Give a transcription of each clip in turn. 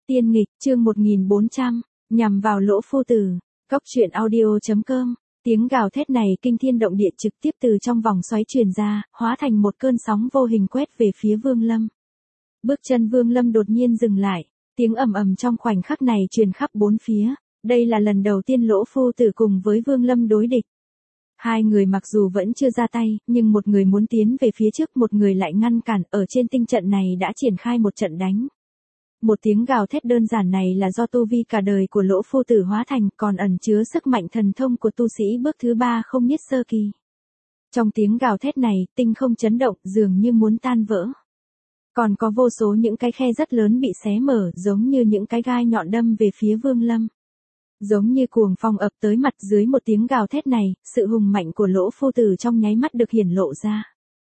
Tiên nghịch, chương 1400, nhằm vào Lỗ Phu Tử. Cốc truyện audio.com. Tiếng gào thét này kinh thiên động địa trực tiếp từ trong vòng xoáy truyền ra, hóa thành một cơn sóng vô hình quét về phía Vương Lâm. Bước chân Vương Lâm đột nhiên dừng lại, tiếng ầm ầm trong khoảnh khắc này truyền khắp bốn phía. Đây là lần đầu tiên Lỗ Phu Tử cùng với Vương Lâm đối địch. Hai người mặc dù vẫn chưa ra tay, nhưng một người muốn tiến về phía trước, một người lại ngăn cản. Ở trên tinh trận này đã triển khai một trận đánh. Một tiếng gào thét đơn giản này là do tu vi cả đời của Lỗ Phu Tử hóa thành, còn ẩn chứa sức mạnh thần thông của tu sĩ bước thứ 3 không niết sơ kỳ. Trong tiếng gào thét này, tinh không chấn động, dường như muốn tan vỡ. Còn có vô số những cái khe rất lớn bị xé mở, giống như những cái gai nhọn đâm về phía Vương Lâm. Giống như cuồng phong ập tới mặt. Dưới một tiếng gào thét này, sự hùng mạnh của Lỗ Phu Tử trong nháy mắt được hiển lộ ra.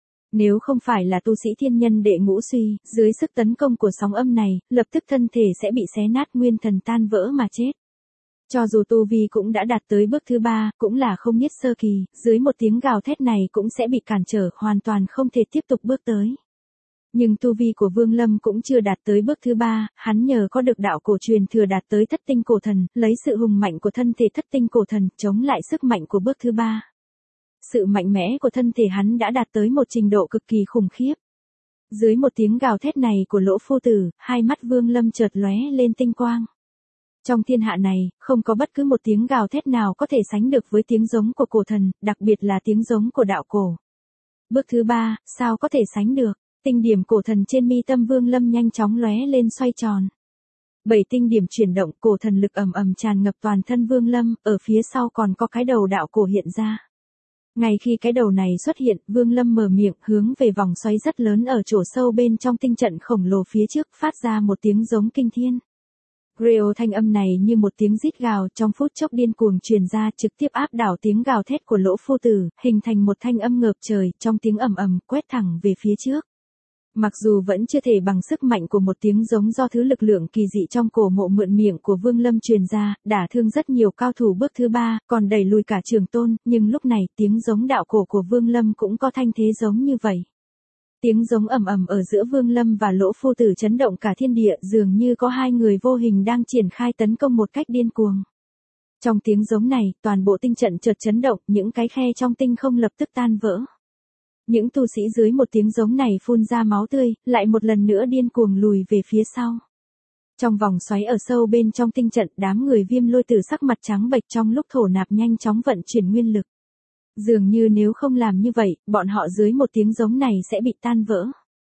Nếu không phải là tu sĩ thiên nhân đệ ngũ suy, dưới sức tấn công của sóng âm này, lập tức thân thể sẽ bị xé nát, nguyên thần tan vỡ mà chết. Cho dù tu vi cũng đã đạt tới bước thứ 3, cũng là không niết sơ kỳ, dưới một tiếng gào thét này cũng sẽ bị cản trở, hoàn toàn không thể tiếp tục bước tới. Nhưng tu vi của Vương Lâm cũng chưa đạt tới bước thứ 3, hắn nhờ có được đạo cổ truyền thừa đạt tới thất tinh cổ thần, lấy sự hùng mạnh của thân thể thất tinh cổ thần, chống lại sức mạnh của bước thứ 3. Sự mạnh mẽ của thân thể hắn đã đạt tới một trình độ cực kỳ khủng khiếp. Dưới một tiếng gào thét này của Lỗ Phu Tử, hai mắt Vương Lâm chợt lóe lên tinh quang. Trong thiên hạ này, không có bất cứ một tiếng gào thét nào có thể sánh được với tiếng giống của cổ thần, đặc biệt là tiếng giống của đạo cổ. Bước thứ 3, sao có thể sánh được? Tinh điểm cổ thần trên mi tâm Vương Lâm nhanh chóng lóe lên xoay tròn. 7 tinh điểm chuyển động, cổ thần lực ầm ầm tràn ngập toàn thân Vương Lâm, ở phía sau còn có cái đầu đạo cổ hiện ra. Ngay khi cái đầu này xuất hiện, Vương Lâm mở miệng hướng về vòng xoáy rất lớn ở chỗ sâu bên trong tinh trận khổng lồ phía trước, phát ra một tiếng giống kinh thiên. Reo, thanh âm này như một tiếng rít gào, trong phút chốc điên cuồng truyền ra, trực tiếp áp đảo tiếng gào thét của Lỗ Phu Tử, hình thành một thanh âm ngập trời, trong tiếng ầm ầm quét thẳng về phía trước. Mặc dù vẫn chưa thể bằng sức mạnh của một tiếng giống do thứ lực lượng kỳ dị trong cổ mộ mượn miệng của Vương Lâm truyền ra, đả thương rất nhiều cao thủ bước thứ 3, còn đẩy lùi cả Trường Tôn, nhưng lúc này tiếng giống đạo cổ của Vương Lâm cũng có thanh thế giống như vậy. Tiếng giống ầm ầm ở giữa Vương Lâm và Lỗ Phu Tử chấn động cả thiên địa, dường như có hai người vô hình đang triển khai tấn công một cách điên cuồng. Trong tiếng giống này, toàn bộ tinh trận chợt chấn động, những cái khe trong tinh không lập tức tan vỡ. Những tu sĩ dưới một tiếng giống này phun ra máu tươi, lại một lần nữa điên cuồng lùi về phía sau. Trong vòng xoáy ở sâu bên trong tinh trận, đám người Viêm Lôi Tử sắc mặt trắng bệch trong lúc thổ nạp nhanh chóng vận chuyển nguyên lực. Dường như nếu không làm như vậy, bọn họ dưới một tiếng giống này sẽ bị tan vỡ.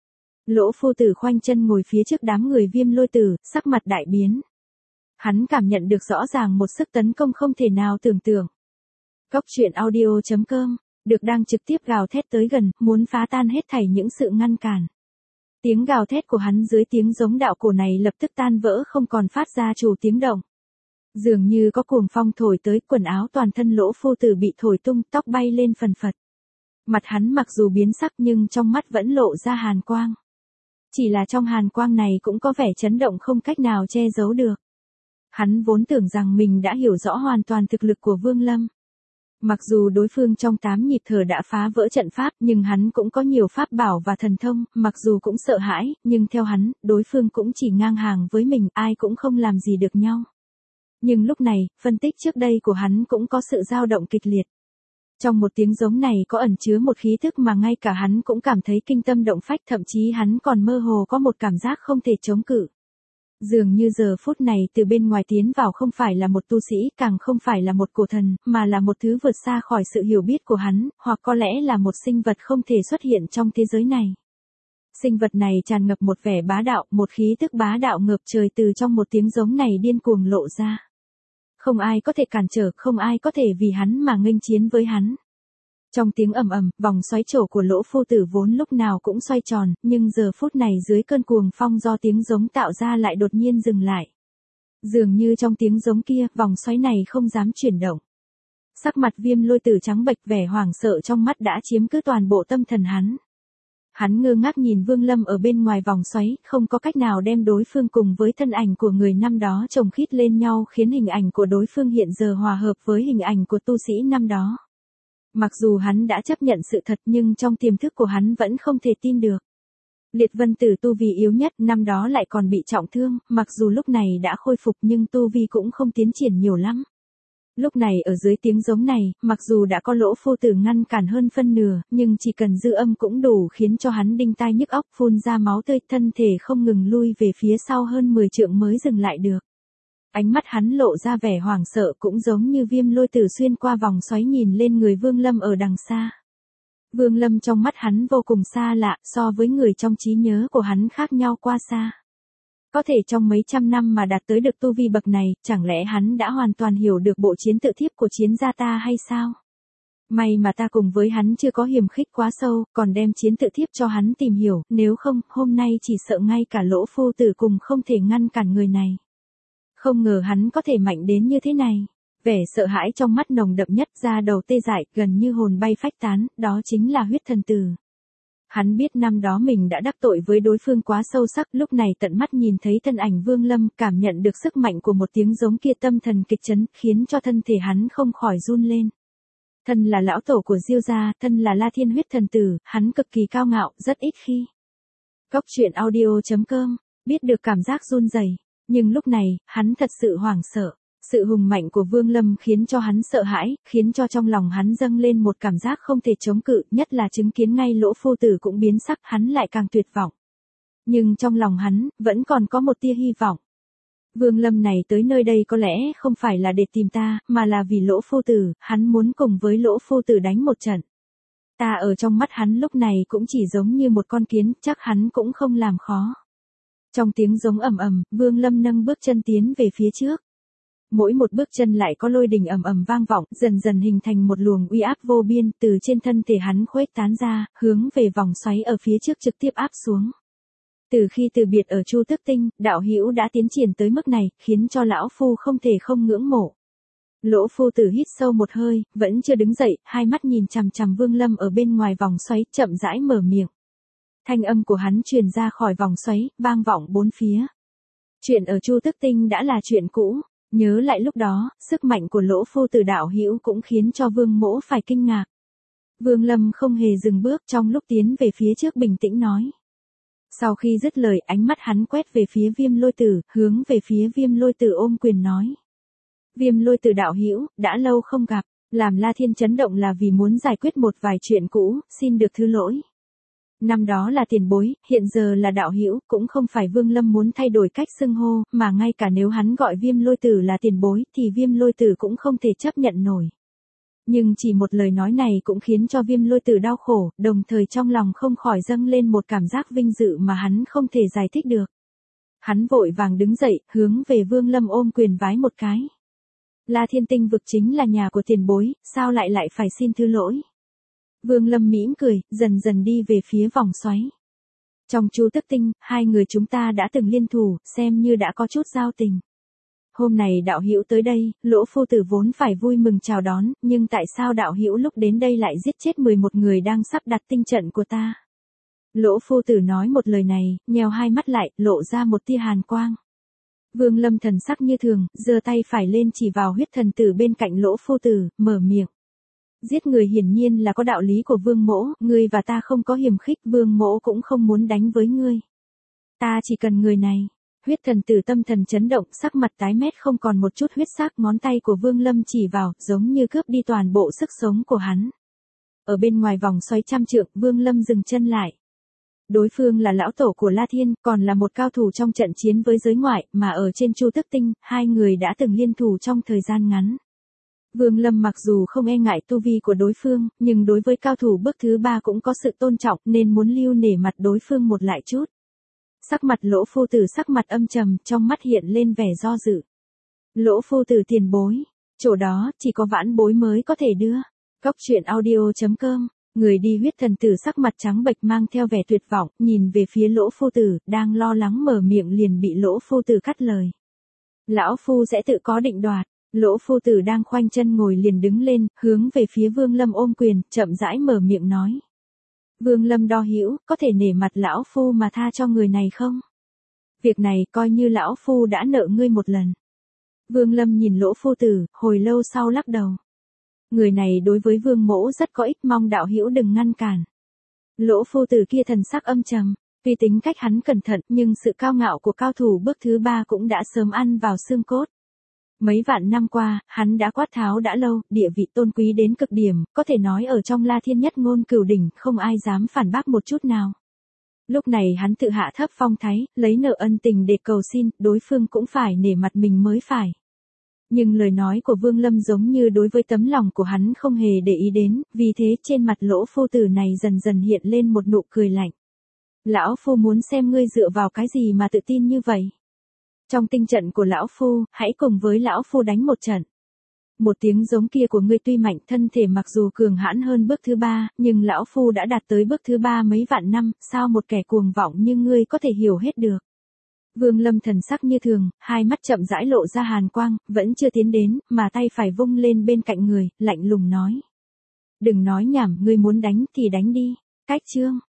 Lỗ Phu Tử khoanh chân ngồi phía trước đám người Viêm Lôi Tử, sắc mặt đại biến. Hắn cảm nhận được rõ ràng một sức tấn công không thể nào tưởng tượng. Cốc truyện audio.com được đang trực tiếp gào thét tới gần, muốn phá tan hết thảy những sự ngăn cản. Tiếng gào thét của hắn dưới tiếng giống đạo cổ này lập tức tan vỡ, không còn phát ra chủ tiếng động. Dường như có cuồng phong thổi tới, quần áo toàn thân Lỗ Phu Tử bị thổi tung, tóc bay lên phần phật. Mặt hắn mặc dù biến sắc nhưng trong mắt vẫn lộ ra hàn quang. Chỉ là trong hàn quang này cũng có vẻ chấn động không cách nào che giấu được. Hắn vốn tưởng rằng mình đã hiểu rõ hoàn toàn thực lực của Vương Lâm. Mặc dù đối phương trong 8 nhịp thở đã phá vỡ trận pháp, nhưng hắn cũng có nhiều pháp bảo và thần thông, mặc dù cũng sợ hãi, nhưng theo hắn, đối phương cũng chỉ ngang hàng với mình, ai cũng không làm gì được nhau. Nhưng lúc này, phân tích trước đây của hắn cũng có sự dao động kịch liệt. Trong một tiếng giống này có ẩn chứa một khí thức mà ngay cả hắn cũng cảm thấy kinh tâm động phách, thậm chí hắn còn mơ hồ có một cảm giác không thể chống cự. Dường như giờ phút này từ bên ngoài tiến vào không phải là một tu sĩ, càng không phải là một cổ thần, mà là một thứ vượt xa khỏi sự hiểu biết của hắn, hoặc có lẽ là một sinh vật không thể xuất hiện trong thế giới này. Sinh vật này tràn ngập một vẻ bá đạo, một khí tức bá đạo ngập trời từ trong một tiếng giống này điên cuồng lộ ra. Không ai có thể cản trở, không ai có thể vì hắn mà nghênh chiến với hắn. Trong tiếng ầm ầm, vòng xoáy trổ của Lỗ Phu Tử vốn lúc nào cũng xoay tròn, nhưng giờ phút này dưới cơn cuồng phong do tiếng giống tạo ra lại đột nhiên dừng lại. Dường như trong tiếng giống kia, vòng xoáy này không dám chuyển động. Sắc mặt Viêm Lôi Tử trắng bệch, vẻ hoảng sợ trong mắt đã chiếm cứ toàn bộ tâm thần hắn. Hắn ngơ ngác nhìn Vương Lâm ở bên ngoài vòng xoáy, không có cách nào đem đối phương cùng với thân ảnh của người năm đó chồng khít lên nhau, khiến hình ảnh của đối phương hiện giờ hòa hợp với hình ảnh của tu sĩ năm đó. Mặc dù hắn đã chấp nhận sự thật nhưng trong tiềm thức của hắn vẫn không thể tin được. Liệt Vân Tử tu vi yếu nhất, năm đó lại còn bị trọng thương, mặc dù lúc này đã khôi phục nhưng tu vi cũng không tiến triển nhiều lắm. Lúc này ở dưới tiếng giống này, mặc dù đã có Lỗ Phu Tử ngăn cản hơn phân nửa, nhưng chỉ cần dư âm cũng đủ khiến cho hắn đinh tai nhức óc, phun ra máu tươi, thân thể không ngừng lui về phía sau hơn 10 trượng mới dừng lại được. Ánh mắt hắn lộ ra vẻ hoảng sợ, cũng giống như Viêm Lôi Tử xuyên qua vòng xoáy nhìn lên người Vương Lâm ở đằng xa. Vương Lâm trong mắt hắn vô cùng xa lạ, so với người trong trí nhớ của hắn khác nhau qua xa. Có thể trong mấy trăm năm mà đạt tới được tu vi bậc này, chẳng lẽ hắn đã hoàn toàn hiểu được bộ chiến tự thiếp của chiến gia ta hay sao? May mà ta cùng với hắn chưa có hiềm khích quá sâu, còn đem chiến tự thiếp cho hắn tìm hiểu, nếu không, hôm nay chỉ sợ ngay cả Lỗ Phu Tử cùng không thể ngăn cản người này. Không ngờ hắn có thể mạnh đến như thế này. Vẻ sợ hãi trong mắt nồng đậm nhất, da đầu tê dại, gần như hồn bay phách tán, đó chính là Huyết Thần Tử. Hắn biết năm đó mình đã đắc tội với đối phương quá sâu sắc, lúc này tận mắt nhìn thấy thân ảnh Vương Lâm, cảm nhận được sức mạnh của một tiếng giống kia, tâm thần kịch chấn, khiến cho thân thể hắn không khỏi run lên. Thân là lão tổ của Diêu gia, thân là La Thiên Huyết Thần Tử, hắn cực kỳ cao ngạo, rất ít khi. Góc truyện audio.com, biết được cảm giác run rẩy, nhưng lúc này, hắn thật sự hoảng sợ. Sự hùng mạnh của Vương Lâm khiến cho hắn sợ hãi, khiến cho trong lòng hắn dâng lên một cảm giác không thể chống cự, nhất là chứng kiến ngay Lỗ Phu Tử cũng biến sắc, hắn lại càng tuyệt vọng. Nhưng trong lòng hắn, vẫn còn có một tia hy vọng. Vương Lâm này tới nơi đây có lẽ không phải là để tìm ta, mà là vì Lỗ Phu Tử, hắn muốn cùng với Lỗ Phu Tử đánh một trận. Ta ở trong mắt hắn lúc này cũng chỉ giống như một con kiến, chắc hắn cũng không làm khó. Trong tiếng giống ầm ầm, Vương Lâm nâng bước chân tiến về phía trước. Mỗi một bước chân lại có lôi đình ầm ầm vang vọng, dần dần hình thành một luồng uy áp vô biên, từ trên thân thể hắn khuếch tán ra, hướng về vòng xoáy ở phía trước trực tiếp áp xuống. Từ khi từ biệt ở Chu Tước Tinh, đạo hữu đã tiến triển tới mức này, khiến cho lão phu không thể không ngưỡng mộ. Lỗ Phu Tử hít sâu một hơi, vẫn chưa đứng dậy, hai mắt nhìn chằm chằm Vương Lâm ở bên ngoài vòng xoáy, chậm rãi mở miệng. Thanh âm của hắn truyền ra khỏi vòng xoáy, vang vọng bốn phía. Chuyện ở Chu Tước Tinh đã là chuyện cũ. Nhớ lại lúc đó, sức mạnh của Lỗ Phu Tử đạo hữu cũng khiến cho Vương Mỗ phải kinh ngạc. Vương Lâm không hề dừng bước, trong lúc tiến về phía trước bình tĩnh nói. Sau khi dứt lời, ánh mắt hắn quét về phía Viêm Lôi Tử, hướng về phía Viêm Lôi Tử ôm quyền nói. Viêm Lôi Tử đạo hữu, đã lâu không gặp, làm La Thiên chấn động là vì muốn giải quyết một vài chuyện cũ, xin được thứ lỗi. Năm đó là tiền bối, hiện giờ là đạo hữu, cũng không phải Vương Lâm muốn thay đổi cách xưng hô, mà ngay cả nếu hắn gọi Viêm Lôi Tử là tiền bối, thì Viêm Lôi Tử cũng không thể chấp nhận nổi. Nhưng chỉ một lời nói này cũng khiến cho Viêm Lôi Tử đau khổ, đồng thời trong lòng không khỏi dâng lên một cảm giác vinh dự mà hắn không thể giải thích được. Hắn vội vàng đứng dậy, hướng về Vương Lâm ôm quyền vái một cái. La Thiên Tinh vực chính là nhà của tiền bối, sao lại phải xin thứ lỗi? Vương Lâm mỉm cười, dần dần đi về phía vòng xoáy. Trong Chu Tước Tinh, hai người chúng ta đã từng liên thủ, xem như đã có chút giao tình. Hôm nay đạo hữu tới đây, Lỗ Phu Tử vốn phải vui mừng chào đón, nhưng tại sao đạo hữu lúc đến đây lại giết chết 11 người đang sắp đặt tinh trận của ta? Lỗ Phu Tử nói một lời này, nheo hai mắt lại, lộ ra một tia hàn quang. Vương Lâm thần sắc như thường, giơ tay phải lên chỉ vào Huyết Thần Tử bên cạnh Lỗ Phu Tử, mở miệng. Giết người hiển nhiên là có đạo lý của Vương Mỗ, ngươi và ta không có hiềm khích, Vương Mỗ cũng không muốn đánh với ngươi. Ta chỉ cần người này. Huyết Thần Tử tâm thần chấn động, sắc mặt tái mét không còn một chút huyết sắc, ngón tay của Vương Lâm chỉ vào, giống như cướp đi toàn bộ sức sống của hắn. Ở bên ngoài vòng xoáy trăm trượng, Vương Lâm dừng chân lại. Đối phương là lão tổ của La Thiên, còn là một cao thủ trong trận chiến với giới ngoại, mà ở trên Chu Tước Tinh, hai người đã từng liên thủ trong thời gian ngắn. Vương Lâm mặc dù không e ngại tu vi của đối phương, nhưng đối với cao thủ bước thứ 3 cũng có sự tôn trọng, nên muốn lưu nể mặt đối phương một lại chút. Sắc mặt Lỗ Phu Tử sắc mặt âm trầm, trong mắt hiện lên vẻ do dự. Lỗ Phu Tử tiền bối, chỗ đó chỉ có vãn bối mới có thể đưa. Góc truyện audio.com, người đi Huyết Thần Tử sắc mặt trắng bệch mang theo vẻ tuyệt vọng, nhìn về phía Lỗ Phu Tử, đang lo lắng mở miệng liền bị Lỗ Phu Tử cắt lời. Lão Phu sẽ tự có định đoạt. Lỗ Phu Tử đang khoanh chân ngồi liền đứng lên, hướng về phía Vương Lâm ôm quyền, chậm rãi mở miệng nói. Vương Lâm đo hữu, có thể nể mặt lão Phu mà tha cho người này không? Việc này coi như lão Phu đã nợ ngươi một lần. Vương Lâm nhìn Lỗ Phu Tử, hồi lâu sau lắc đầu. Người này đối với Vương Mỗ rất có ích, mong đạo hữu đừng ngăn cản. Lỗ Phu Tử kia thần sắc âm trầm. Tuy tính cách hắn cẩn thận, nhưng sự cao ngạo của cao thủ bước thứ 3 cũng đã sớm ăn vào xương cốt. Mấy vạn năm qua, hắn đã quát tháo đã lâu, địa vị tôn quý đến cực điểm, có thể nói ở trong La Thiên Nhất Ngôn Cửu Đỉnh, không ai dám phản bác một chút nào. Lúc này hắn tự hạ thấp phong thái, lấy nợ ân tình để cầu xin, đối phương cũng phải nể mặt mình mới phải. Nhưng lời nói của Vương Lâm giống như đối với tấm lòng của hắn không hề để ý đến, vì thế trên mặt Lỗ phu tử này dần dần hiện lên một nụ cười lạnh. Lão phu muốn xem ngươi dựa vào cái gì mà tự tin như vậy. Trong tinh trận của lão phu, hãy cùng với lão phu đánh một trận. Một tiếng giống kia của ngươi tuy mạnh, thân thể mặc dù cường hãn hơn bước thứ 3, nhưng lão phu đã đạt tới bước thứ 3 mấy vạn năm, sao một kẻ cuồng vọng như ngươi có thể hiểu hết được. Vương Lâm thần sắc như thường, hai mắt chậm rãi lộ ra hàn quang, vẫn chưa tiến đến, mà tay phải vung lên bên cạnh người, lạnh lùng nói. Đừng nói nhảm, ngươi muốn đánh thì đánh đi. Cách chương.